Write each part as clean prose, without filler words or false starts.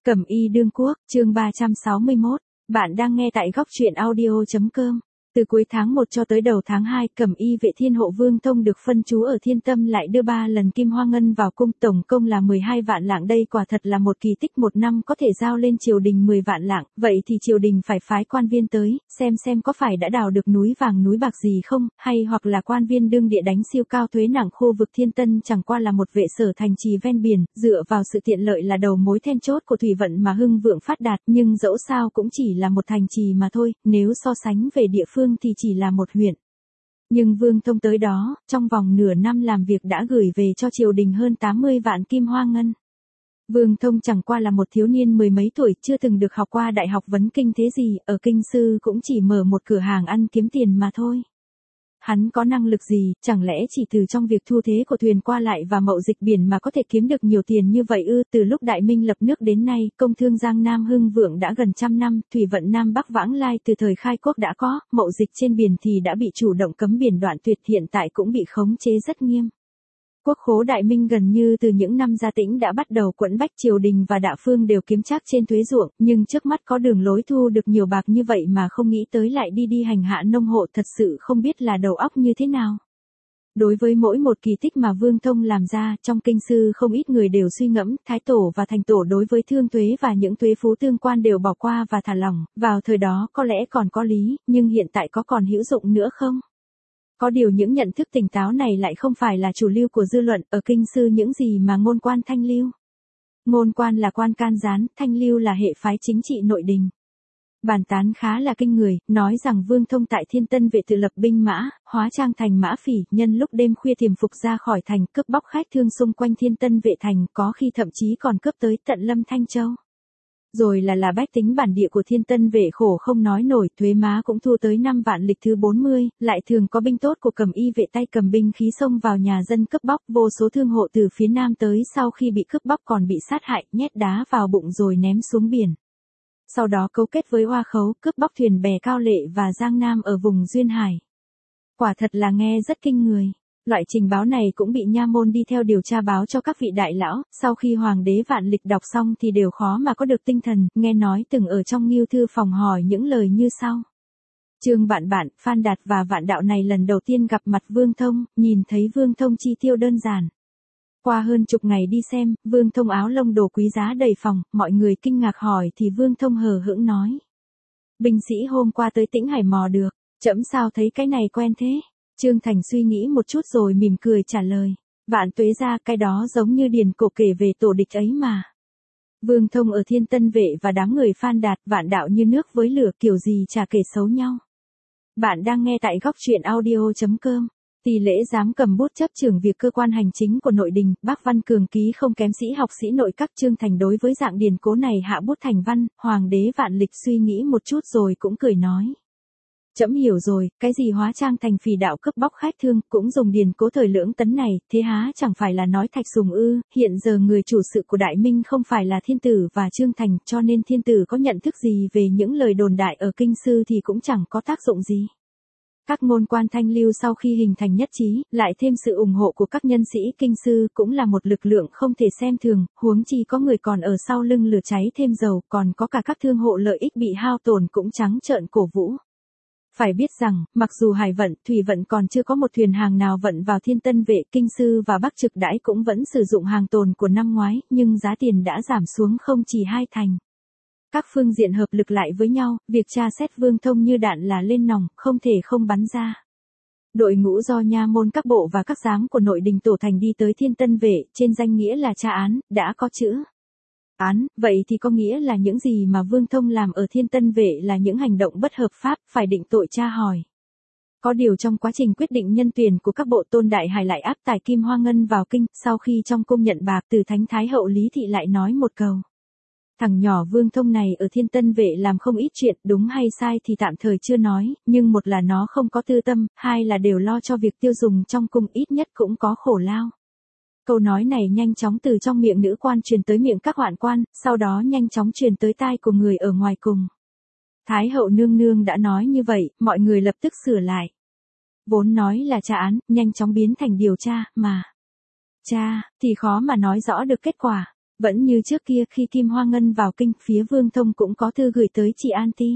Cẩm y đương quốc, chương 361. Bạn đang nghe tại góc truyện audio.com. Từ cuối tháng 1 cho tới đầu tháng 2, Cẩm y vệ thiên hộ Vương Thông được phân trú ở Thiên Tâm lại đưa 3 lần kim hoa ngân vào cung, tổng công là 12 vạn lạng. Đây quả thật là một kỳ tích, một năm có thể giao lên triều đình 10 vạn lạng, vậy thì triều đình phải phái quan viên tới, xem có phải đã đào được núi vàng núi bạc gì không, hay hoặc là quan viên đương địa đánh siêu cao thuế nặng. Khu vực Thiên Tân chẳng qua là một vệ sở thành trì ven biển, dựa vào sự tiện lợi là đầu mối then chốt của thủy vận mà hưng vượng phát đạt, nhưng dẫu sao cũng chỉ là một thành trì mà thôi, nếu so sánh về địa phương thì chỉ là một huyện. Nhưng Vương Thông tới đó, trong vòng nửa năm làm việc đã gửi về cho triều đình hơn 80 vạn kim hoa ngân. Vương Thông chẳng qua là một thiếu niên mười mấy tuổi, chưa từng được học qua đại học vấn kinh thế gì, ở kinh sư cũng chỉ mở một cửa hàng ăn kiếm tiền mà thôi. Hắn có năng lực gì, chẳng lẽ chỉ từ trong việc thu thế của thuyền qua lại và mậu dịch biển mà có thể kiếm được nhiều tiền như vậy ư? Từ lúc Đại Minh lập nước đến nay, công thương Giang Nam hưng vượng đã gần trăm năm, thủy vận Nam Bắc vãng lai từ thời khai quốc đã có, mậu dịch trên biển thì đã bị chủ động cấm biển đoạn tuyệt, hiện tại cũng bị khống chế rất nghiêm. Quốc khố Đại Minh gần như từ những năm Gia Tĩnh đã bắt đầu quẫn bách, triều đình và Đạ Phương đều kiếm trác trên thuế ruộng, nhưng trước mắt có đường lối thu được nhiều bạc như vậy mà không nghĩ tới lại đi hành hạ nông hộ, thật sự không biết là đầu óc như thế nào. Đối với mỗi một kỳ tích mà Vương Thông làm ra, trong kinh sư không ít người đều suy ngẫm, Thái Tổ và Thành Tổ đối với thương thuế và những thuế phú tương quan đều bỏ qua và thả lỏng, vào thời đó có lẽ còn có lý, nhưng hiện tại có còn hữu dụng nữa không? Có điều những nhận thức tỉnh táo này lại không phải là chủ lưu của dư luận, ở kinh sư những gì mà ngôn quan thanh lưu. Ngôn quan là quan can gián, thanh lưu là hệ phái chính trị nội đình. Bàn tán khá là kinh người, nói rằng Vương Thông tại Thiên Tân vệ tự lập binh mã, hóa trang thành mã phỉ, nhân lúc đêm khuya tiềm phục ra khỏi thành, cướp bóc khách thương xung quanh Thiên Tân vệ thành, có khi thậm chí còn cướp tới tận Lâm Thanh Châu. Rồi là bách tính bản địa của Thiên Tân vệ khổ không nói nổi, thuế má cũng thu tới 5 vạn lịch thứ 40, lại thường có binh tốt của Cẩm y vệ tay cầm binh khí xông vào nhà dân cướp bóc, vô số thương hộ từ phía nam tới sau khi bị cướp bóc còn bị sát hại, nhét đá vào bụng rồi ném xuống biển. Sau đó cấu kết với oa khấu, cướp bóc thuyền bè Cao Lệ và Giang Nam ở vùng Duyên Hải. Quả thật là nghe rất kinh người. Loại trình báo này cũng bị nha môn đi theo điều tra báo cho các vị đại lão, sau khi hoàng đế Vạn Lịch đọc xong thì đều khó mà có được tinh thần, nghe nói từng ở trong Ngưu thư phòng hỏi những lời như sau. Trương Bạn, Phan Đạt và Vạn Đạo này lần đầu tiên gặp mặt Vương Thông, nhìn thấy Vương Thông chi tiêu đơn giản. Qua hơn chục ngày đi xem, Vương Thông áo lông đồ quý giá đầy phòng, mọi người kinh ngạc hỏi thì Vương Thông hờ hững nói. Binh sĩ hôm qua tới Tĩnh Hải mò được, trẫm sao thấy cái này quen thế? Trương Thành suy nghĩ một chút rồi mỉm cười trả lời. Vạn tuế ra, cái đó giống như điển cổ kể về tổ địch ấy mà. Vương Thông ở Thiên Tân vệ và đám người Phan Đạt, Vạn Đạo như nước với lửa, kiểu gì chả kể xấu nhau. Bạn đang nghe tại góc truyện audio.com. Tỷ lễ giám cầm bút chấp trưởng việc cơ quan hành chính của nội đình, Bác Văn Cường ký không kém sĩ học sĩ nội các. Trương Thành đối với dạng điển cố này hạ bút thành văn, hoàng đế Vạn Lịch suy nghĩ một chút rồi cũng cười nói. Trẫm hiểu rồi, cái gì hóa trang thành phỉ đạo cướp bóc khách thương, cũng dùng điển cố thời Lưỡng Tấn này, thế há chẳng phải là nói Thạch Sùng ư? Hiện giờ người chủ sự của Đại Minh không phải là Thiên Tử và Trương Thành, cho nên Thiên Tử có nhận thức gì về những lời đồn đại ở kinh sư thì cũng chẳng có tác dụng gì. Các ngôn quan thanh lưu sau khi hình thành nhất trí, lại thêm sự ủng hộ của các nhân sĩ kinh sư cũng là một lực lượng không thể xem thường, huống chi có người còn ở sau lưng lửa cháy thêm dầu, còn có cả các thương hộ lợi ích bị hao tổn cũng trắng trợn cổ vũ. Phải biết rằng, mặc dù hải vận, thủy vận còn chưa có một thuyền hàng nào vận vào Thiên Tân vệ, kinh sư và Bắc Trực đãi cũng vẫn sử dụng hàng tồn của năm ngoái, nhưng giá tiền đã giảm xuống không chỉ 2 thành. Các phương diện hợp lực lại với nhau, việc tra xét Vương Thông như đạn là lên nòng, không thể không bắn ra. Đội ngũ do nha môn các bộ và các giám của nội đình tổ thành đi tới Thiên Tân vệ, trên danh nghĩa là tra án, đã có chữ án, vậy thì có nghĩa là những gì mà Vương Thông làm ở Thiên Tân vệ là những hành động bất hợp pháp, phải định tội tra hỏi. Có điều trong quá trình quyết định nhân tuyển của các bộ, Tôn Đại Hải lại áp tài kim hoa ngân vào kinh, sau khi trong cung nhận bạc từ Thánh Thái Hậu Lý Thị lại nói một câu. Thằng nhỏ Vương Thông này ở Thiên Tân vệ làm không ít chuyện, đúng hay sai thì tạm thời chưa nói, nhưng một là nó không có tư tâm, hai là đều lo cho việc tiêu dùng trong cung, ít nhất cũng có khổ lao. Câu nói này nhanh chóng từ trong miệng nữ quan truyền tới miệng các hoạn quan, sau đó nhanh chóng truyền tới tai của người ở ngoài cùng. Thái hậu nương nương đã nói như vậy, mọi người lập tức sửa lại. Vốn nói là tra án, nhanh chóng biến thành điều tra, mà tra thì khó mà nói rõ được kết quả. Vẫn như trước kia khi Kim Hoa Ngân vào kinh, phía Vương Thông cũng có thư gửi tới chị An Ti.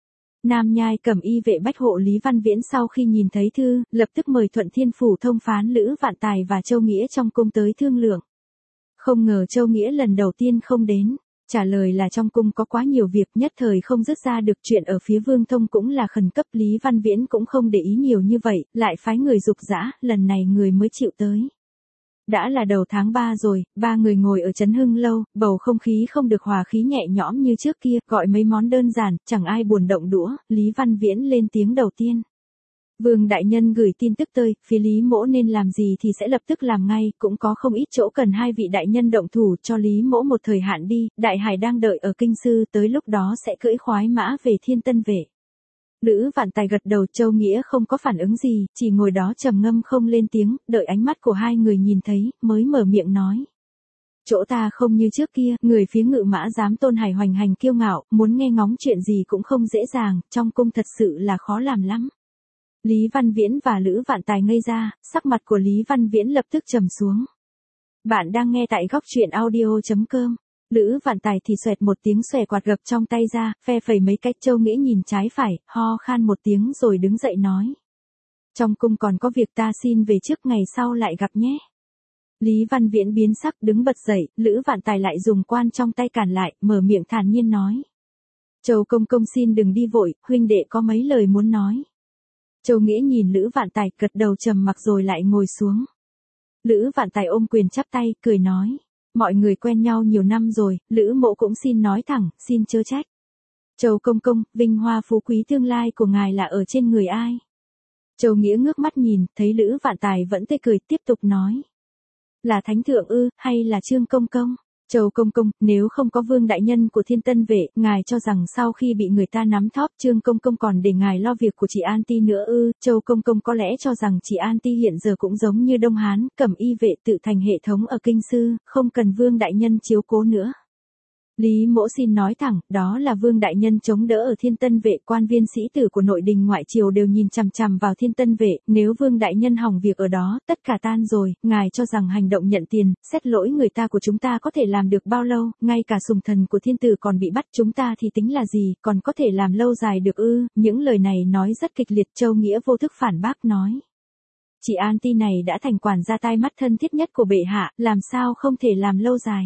Nam Nhai Cẩm Y vệ bách hộ Lý Văn Viễn sau khi nhìn thấy thư, lập tức mời Thuận Thiên Phủ thông phán Lữ Vạn Tài và Châu Nghĩa trong cung tới thương lượng. Không ngờ Châu Nghĩa lần đầu tiên không đến, trả lời là trong cung có quá nhiều việc nhất thời không dứt ra được, chuyện ở phía Vương Thông cũng là khẩn cấp. Lý Văn Viễn cũng không để ý nhiều như vậy, lại phái người giục giã, lần này người mới chịu tới. Đã là đầu tháng 3 rồi, ba người ngồi ở Trấn Hưng Lâu, bầu không khí không được hòa khí nhẹ nhõm như trước kia, gọi mấy món đơn giản, chẳng ai buồn động đũa. Lý Văn Viễn lên tiếng đầu tiên. Vương đại nhân gửi tin tức tới, phía Lý Mỗ nên làm gì thì sẽ lập tức làm ngay, cũng có không ít chỗ cần hai vị đại nhân động thủ, cho Lý Mỗ một thời hạn đi, đại hải đang đợi ở kinh sư, tới lúc đó sẽ cưỡi khoái mã về Thiên Tân Vệ. Lữ Vạn Tài gật đầu, Châu Nghĩa không có phản ứng gì, chỉ ngồi đó trầm ngâm không lên tiếng, đợi ánh mắt của hai người nhìn thấy, mới mở miệng nói. Chỗ ta không như trước kia, người phía Ngự Mã dám Tôn Hải hoành hành kiêu ngạo, muốn nghe ngóng chuyện gì cũng không dễ dàng, trong cung thật sự là khó làm lắm. Lý Văn Viễn và Lữ Vạn Tài ngây ra, sắc mặt của Lý Văn Viễn lập tức trầm xuống. Bạn đang nghe tại góc truyện audio.com. Lữ Vạn Tài thì xoẹt một tiếng xòe quạt gập trong tay ra, phe phẩy mấy cách. Châu Nghĩa nhìn trái phải, ho khan một tiếng rồi đứng dậy nói. Trong cung còn có việc, ta xin về trước, ngày sau lại gặp nhé. Lý Văn Viễn biến sắc đứng bật dậy, Lữ Vạn Tài lại dùng quan trong tay cản lại, mở miệng thản nhiên nói. Châu công công xin đừng đi vội, huynh đệ có mấy lời muốn nói. Châu Nghĩa nhìn Lữ Vạn Tài, gật đầu trầm mặc rồi lại ngồi xuống. Lữ Vạn Tài ôm quyền chắp tay, cười nói. Mọi người quen nhau nhiều năm rồi, Lữ Mỗ cũng xin nói thẳng, xin chớ trách. Châu công công, vinh hoa phú quý tương lai của ngài là ở trên người ai? Châu Nghĩa ngước mắt nhìn, thấy Lữ Vạn Tài vẫn tươi cười, tiếp tục nói. Là thánh thượng ư, hay là Trương công công? Châu công công, nếu không có Vương đại nhân của Thiên Tân Vệ, ngài cho rằng sau khi bị người ta nắm thóp, Trương công công còn để ngài lo việc của chị An Ti nữa ư? Châu công công có lẽ cho rằng chị An Ti hiện giờ cũng giống như Đông Hán, Cẩm Y vệ tự thành hệ thống ở kinh sư, không cần Vương đại nhân chiếu cố nữa. Lý Mỗ xin nói thẳng, đó là Vương đại nhân chống đỡ ở Thiên Tân Vệ, quan viên sĩ tử của nội đình ngoại triều đều nhìn chằm chằm vào Thiên Tân Vệ, nếu Vương đại nhân hỏng việc ở đó, tất cả tan rồi, ngài cho rằng hành động nhận tiền, xét lỗi người ta của chúng ta có thể làm được bao lâu, ngay cả sùng thần của thiên tử còn bị bắt, chúng ta thì tính là gì, còn có thể làm lâu dài được ư? Những lời này nói rất kịch liệt. Châu Nghĩa vô thức phản bác nói. Chị An Ti này đã thành quản gia tai mắt thân thiết nhất của bệ hạ, làm sao không thể làm lâu dài.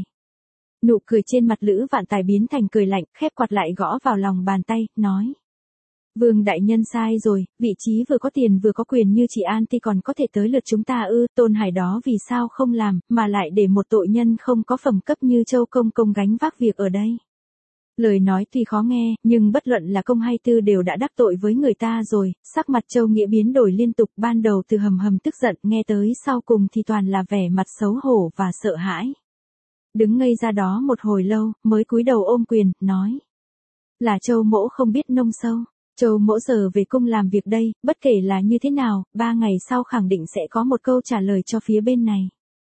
Nụ cười trên mặt Lữ Vạn Tài biến thành cười lạnh, khép quạt lại gõ vào lòng bàn tay, nói. Vương đại nhân sai rồi, vị trí vừa có tiền vừa có quyền như chị An Ti còn có thể tới lượt chúng ta ư? Tôn Hải đó vì sao không làm, mà lại để một tội nhân không có phẩm cấp như Châu công công gánh vác việc ở đây? Lời nói tuy khó nghe, nhưng bất luận là công hay tư đều đã đắc tội với người ta rồi. Sắc mặt Châu Nghĩa biến đổi liên tục, ban đầu từ hầm hầm tức giận, nghe tới sau cùng thì toàn là vẻ mặt xấu hổ và sợ hãi. Đứng ngây ra đó một hồi lâu, mới cúi đầu ôm quyền, nói. Là Châu Mỗ không biết nông sâu. Châu Mỗ giờ về cung làm việc đây, bất kể là như thế nào, 3 ngày sau khẳng định sẽ có một câu trả lời cho phía bên này.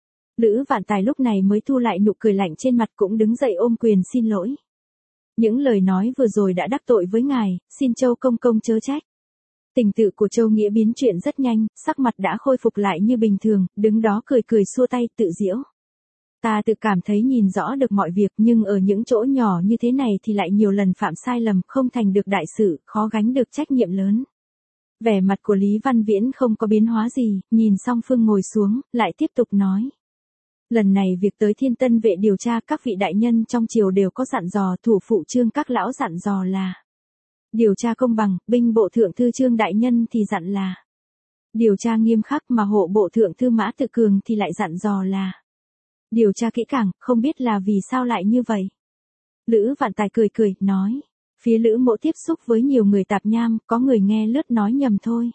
Lữ Vạn Tài lúc này mới thu lại nụ cười lạnh trên mặt, cũng đứng dậy ôm quyền xin lỗi. Những lời nói vừa rồi đã đắc tội với ngài, xin Châu công công chớ trách. Tình tự của Châu Nghĩa biến chuyển rất nhanh, sắc mặt đã khôi phục lại như bình thường, đứng đó cười cười xua tay tự giễu. Ta tự cảm thấy nhìn rõ được mọi việc, nhưng ở những chỗ nhỏ như thế này thì lại nhiều lần phạm sai lầm, không thành được đại sự, khó gánh được trách nhiệm lớn. Vẻ mặt của Lý Văn Viễn không có biến hóa gì, nhìn Song Phương ngồi xuống, lại tiếp tục nói. Lần này việc tới Thiên Tân Vệ điều tra, các vị đại nhân trong triều đều có dặn dò, thủ phụ Trương các lão dặn dò là điều tra công bằng, binh bộ thượng thư Trương đại nhân thì dặn là điều tra nghiêm khắc, mà hộ bộ thượng thư Mã Tự Cường thì lại dặn dò là điều tra kỹ càng, không biết là vì sao lại như vậy. Lữ Vạn Tài cười cười, nói. Phía Lữ Mỗ tiếp xúc với nhiều người tạp nham, có người nghe lướt nói nhầm thôi.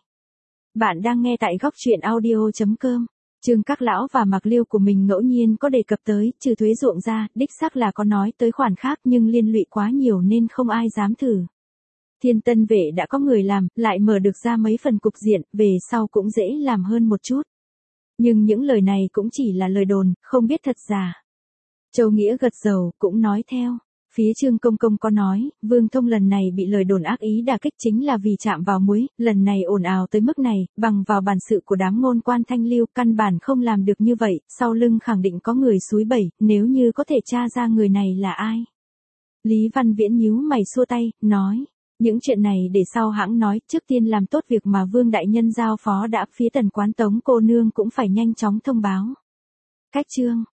Bạn đang nghe tại góc truyện audio.com. Trương các lão và Mạc Liêu của mình ngẫu nhiên có đề cập tới, trừ thuế ruộng ra, đích xác là có nói tới khoản khác nhưng liên lụy quá nhiều nên không ai dám thử. Thiên Tân Vệ đã có người làm, lại mở được ra mấy phần cục diện, về sau cũng dễ làm hơn một chút. Nhưng những lời này cũng chỉ là lời đồn, không biết thật giả. Châu Nghĩa gật đầu, cũng nói theo. Phía Trương Công Công có nói, Vương Thông lần này bị lời đồn ác ý đả kích chính là vì chạm vào muối, lần này ồn ào tới mức này, bằng vào bản sự của đám ngôn quan thanh lưu, căn bản không làm được như vậy, sau lưng khẳng định có người xúi bẩy, nếu như có thể tra ra người này là ai. Lý Văn Viễn nhíu mày xua tay, nói, những chuyện này để sau hãng nói, trước tiên làm tốt việc mà Vương đại nhân giao phó đã, phía Tần quán Tống cô nương cũng phải nhanh chóng thông báo. Cách chương